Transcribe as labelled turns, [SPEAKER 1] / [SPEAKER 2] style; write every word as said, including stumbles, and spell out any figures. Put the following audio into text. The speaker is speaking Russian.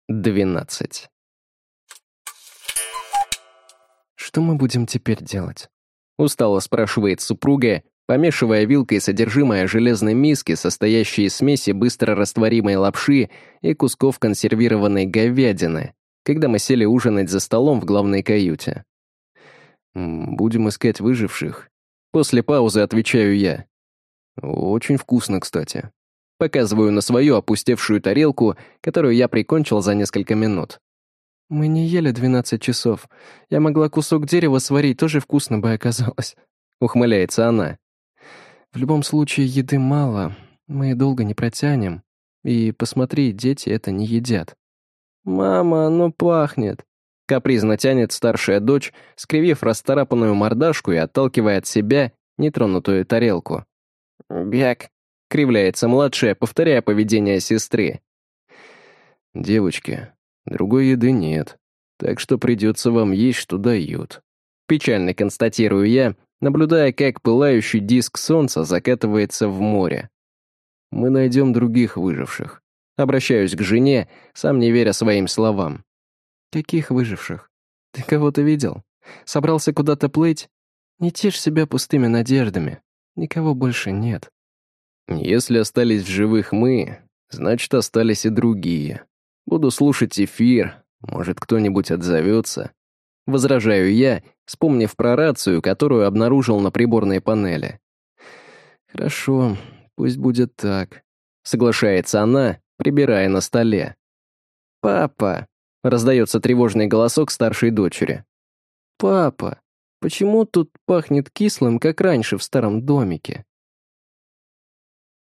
[SPEAKER 1] двенадцать. «Что мы будем теперь делать?» — устало спрашивает супруга, помешивая вилкой содержимое железной миски, состоящей из смеси быстрорастворимой лапши и кусков консервированной говядины, когда мы сели ужинать за столом в главной каюте. «Будем искать выживших». После паузы отвечаю я. «Очень вкусно, кстати». Показываю на свою опустевшую тарелку, которую я прикончил за несколько минут. «Мы не ели двенадцать часов. Я могла кусок дерева сварить, тоже вкусно бы оказалось», — ухмыляется она. «В любом случае, еды мало, мы долго не протянем. И посмотри, дети это не едят». «Мама, оно пахнет», — капризно тянет старшая дочь, скривив расцарапанную мордашку и отталкивая от себя нетронутую тарелку. «Бяк», — кривляется младшая, повторяя поведение сестры. «Девочки, другой еды нет, так что придется вам есть, что дают». Печально констатирую я, наблюдая, как пылающий диск солнца закатывается в море. «Мы найдем других выживших». Обращаюсь к жене, сам не веря своим словам. «Каких выживших? Ты кого-то видел? Собрался куда-то плыть? Не тешь себя пустыми надеждами. Никого больше нет». «Если остались в живых мы, значит, остались и другие. Буду слушать эфир, может, кто-нибудь отзовется». Возражаю я, вспомнив про рацию, которую обнаружил на приборной панели. «Хорошо, пусть будет так», — соглашается она, прибирая на столе. «Папа», — раздается тревожный голосок старшей дочери. «Папа, почему тут пахнет кислым, как раньше в старом домике?»